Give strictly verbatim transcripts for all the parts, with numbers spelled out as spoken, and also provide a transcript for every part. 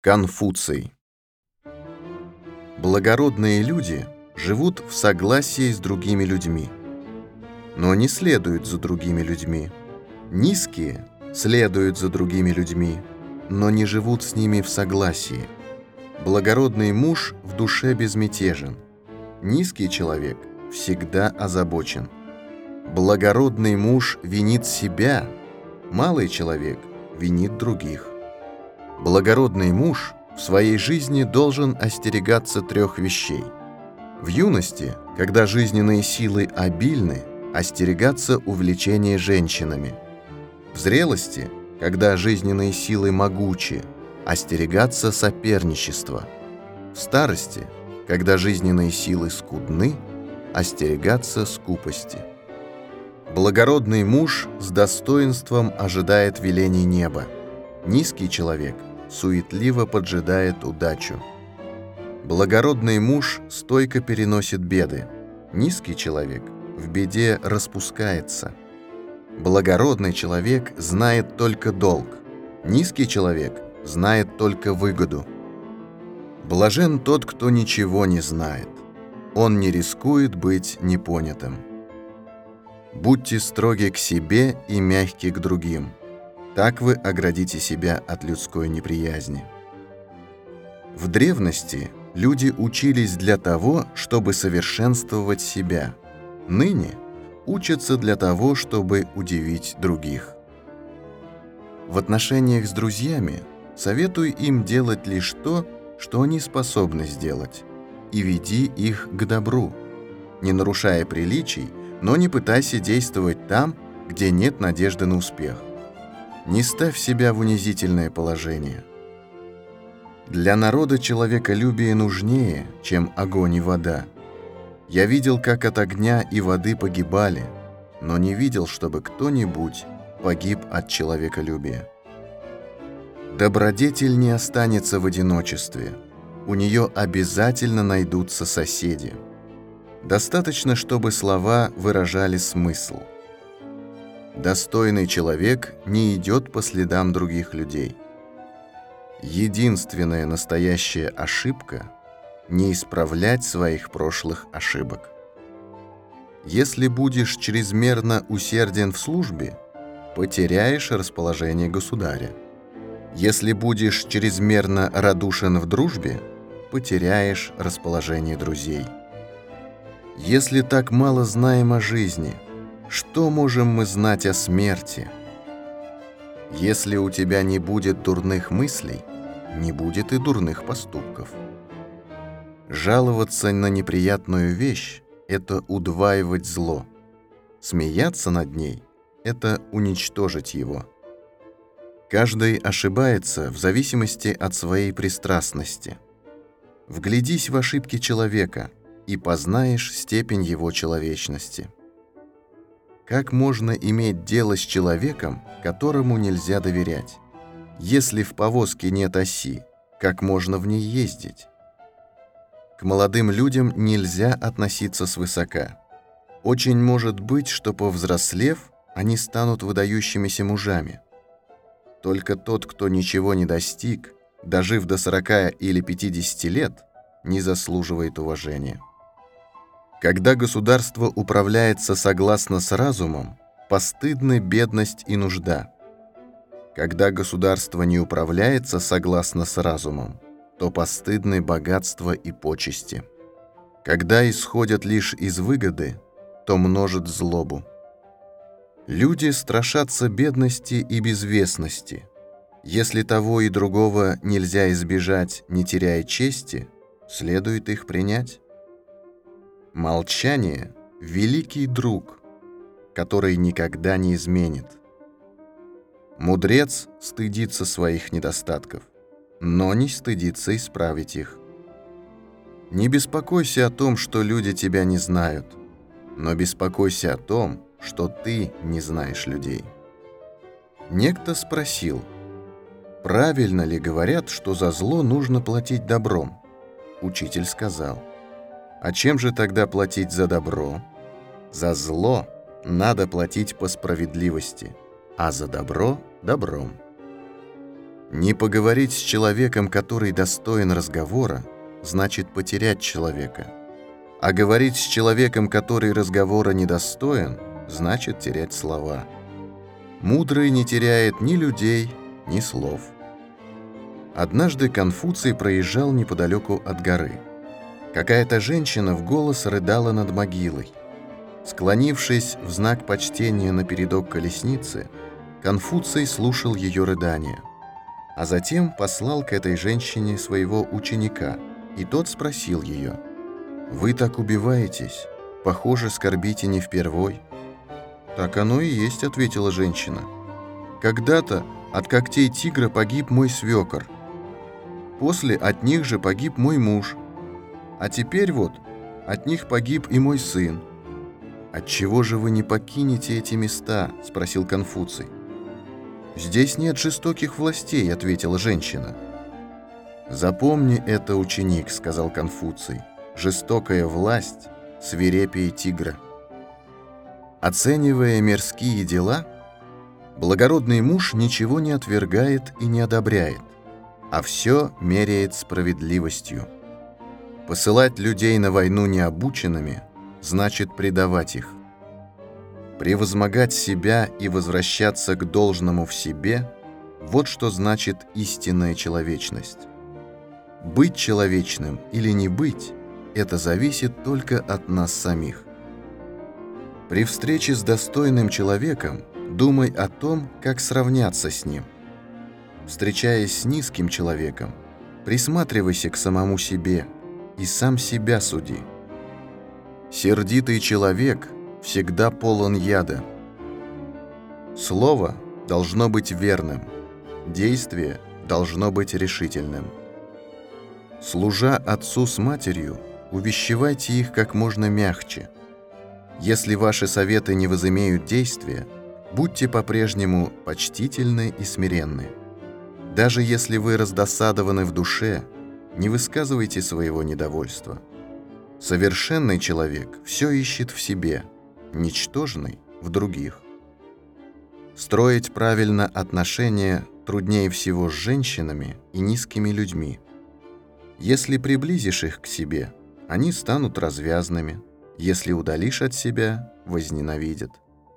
Конфуций. Благородные люди живут в согласии с другими людьми, но не следуют за другими людьми. Низкие следуют за другими людьми, но не живут с ними в согласии. Благородный муж в душе безмятежен, низкий человек всегда озабочен. Благородный муж винит себя, малый человек винит других. Благородный муж в своей жизни должен остерегаться трех вещей. В юности, когда жизненные силы обильны, остерегаться увлечения женщинами. В зрелости, когда жизненные силы могучи, остерегаться соперничества. В старости, когда жизненные силы скудны, остерегаться скупости. Благородный муж с достоинством ожидает велений неба. Низкий человек суетливо поджидает удачу. Благородный муж стойко переносит беды. Низкий человек в беде распускается. Благородный человек знает только долг. Низкий человек знает только выгоду. Блажен тот, кто ничего не знает. Он не рискует быть непонятым. Будьте строги к себе и мягки к другим. Так вы оградите себя от людской неприязни. В древности люди учились для того, чтобы совершенствовать себя. Ныне учатся для того, чтобы удивить других. В отношениях с друзьями советуй им делать лишь то, что они способны сделать, и веди их к добру, не нарушая приличий, но не пытайся действовать там, где нет надежды на успех. Не ставь себя в унизительное положение. Для народа человеколюбие нужнее, чем огонь и вода. Я видел, как от огня и воды погибали, но не видел, чтобы кто-нибудь погиб от человеколюбия. Добродетель не останется в одиночестве. У нее обязательно найдутся соседи. Достаточно, чтобы слова выражали смысл. Достойный человек не идет по следам других людей. Единственная настоящая ошибка – не исправлять своих прошлых ошибок. Если будешь чрезмерно усерден в службе, потеряешь расположение государя. Если будешь чрезмерно радушен в дружбе, потеряешь расположение друзей. Если так мало знаем о жизни, что можем мы знать о смерти? Если у тебя не будет дурных мыслей, не будет и дурных поступков. Жаловаться на неприятную вещь – это удваивать зло. Смеяться над ней – это уничтожить его. Каждый ошибается в зависимости от своей пристрастности. Вглядись в ошибки человека и познаешь степень его человечности. Как можно иметь дело с человеком, которому нельзя доверять? Если в повозке нет оси, как можно в ней ездить? К молодым людям нельзя относиться свысока. Очень может быть, что, повзрослев, они станут выдающимися мужами. Только тот, кто ничего не достиг, дожив до сорока или пятидесяти лет, не заслуживает уважения. Когда государство управляется согласно с разумом, постыдны бедность и нужда. Когда государство не управляется согласно с разумом, то постыдны богатство и почести. Когда исходят лишь из выгоды, то множит злобу. Люди страшатся бедности и безвестности. Если того и другого нельзя избежать, не теряя чести, следует их принять. Молчание – великий друг, который никогда не изменит. Мудрец стыдится своих недостатков, но не стыдится исправить их. Не беспокойся о том, что люди тебя не знают, но беспокойся о том, что ты не знаешь людей. Некто спросил, правильно ли говорят, что за зло нужно платить добром? Учитель сказал, а чем же тогда платить за добро? За зло надо платить по справедливости, а за добро – добром. Не поговорить с человеком, который достоин разговора, значит потерять человека. А говорить с человеком, который разговора недостоин, значит терять слова. Мудрый не теряет ни людей, ни слов. Однажды Конфуций проезжал неподалеку от горы. Какая-то женщина в голос рыдала над могилой. Склонившись в знак почтения на передок колесницы, Конфуций слушал ее рыдания, а затем послал к этой женщине своего ученика, и тот спросил ее: «Вы так убиваетесь, похоже, скорбите не впервой». «Так оно и есть», — ответила женщина. «Когда-то от когтей тигра погиб мой свекор. После от них же погиб мой муж. А теперь вот от них погиб и мой сын». «Отчего же вы не покинете эти места?» — спросил Конфуций. «Здесь нет жестоких властей», — ответила женщина. «Запомни это, ученик», — сказал Конфуций. «Жестокая власть свирепее тигра». Оценивая мирские дела, благородный муж ничего не отвергает и не одобряет, а все меряет справедливостью. Посылать людей на войну необученными значит предавать их. Превозмогать себя и возвращаться к должному в себе – вот что значит истинная человечность. Быть человечным или не быть – это зависит только от нас самих. При встрече с достойным человеком думай о том, как сравняться с ним. Встречаясь с низким человеком, присматривайся к самому себе и сам себя суди. Сердитый человек всегда полон яда. Слово должно быть верным, действие должно быть решительным. Служа отцу с матерью, увещевайте их как можно мягче. Если ваши советы не возымеют действия, будьте по-прежнему почтительны и смиренны. Даже если вы раздосадованы в душе, не высказывайте своего недовольства. Совершенный человек все ищет в себе, ничтожный – в других. Строить правильно отношения труднее всего с женщинами и низкими людьми. Если приблизишь их к себе, они станут развязными. Если удалишь от себя, возненавидят.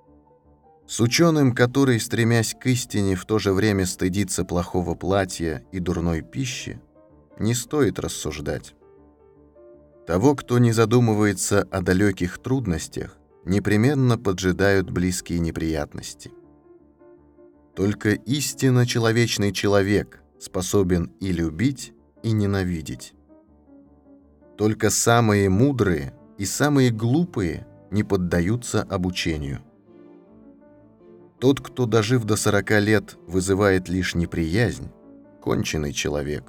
С ученым, который, стремясь к истине, в то же время стыдится плохого платья и дурной пищи, не стоит рассуждать. Того, кто не задумывается о далеких трудностях, непременно поджидают близкие неприятности. Только истинно человечный человек способен и любить, и ненавидеть. Только самые мудрые и самые глупые не поддаются обучению. Тот, кто, дожив до сорока лет, вызывает лишь неприязнь, конченый человек.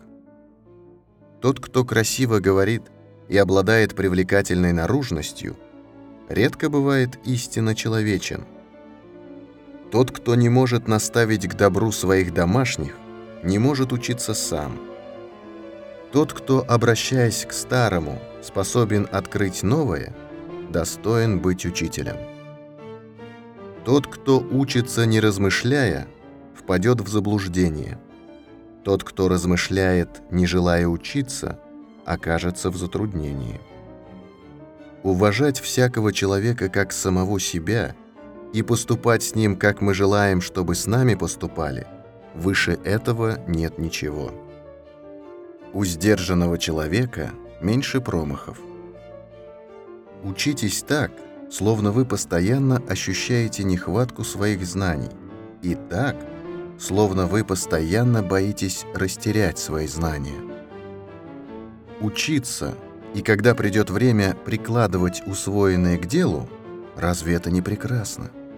Тот, кто красиво говорит и обладает привлекательной наружностью, редко бывает истинно человечен. Тот, кто не может наставить к добру своих домашних, не может учиться сам. Тот, кто, обращаясь к старому, способен открыть новое, достоин быть учителем. Тот, кто учится не размышляя, впадет в заблуждение. Тот, кто размышляет, не желая учиться, окажется в затруднении. Уважать всякого человека как самого себя и поступать с ним, как мы желаем, чтобы с нами поступали, выше этого нет ничего. У сдержанного человека меньше промахов. Учитесь так, словно вы постоянно ощущаете нехватку своих знаний, и так, словно вы постоянно боитесь растерять свои знания. Учиться, и когда придет время прикладывать усвоенное к делу, разве это не прекрасно?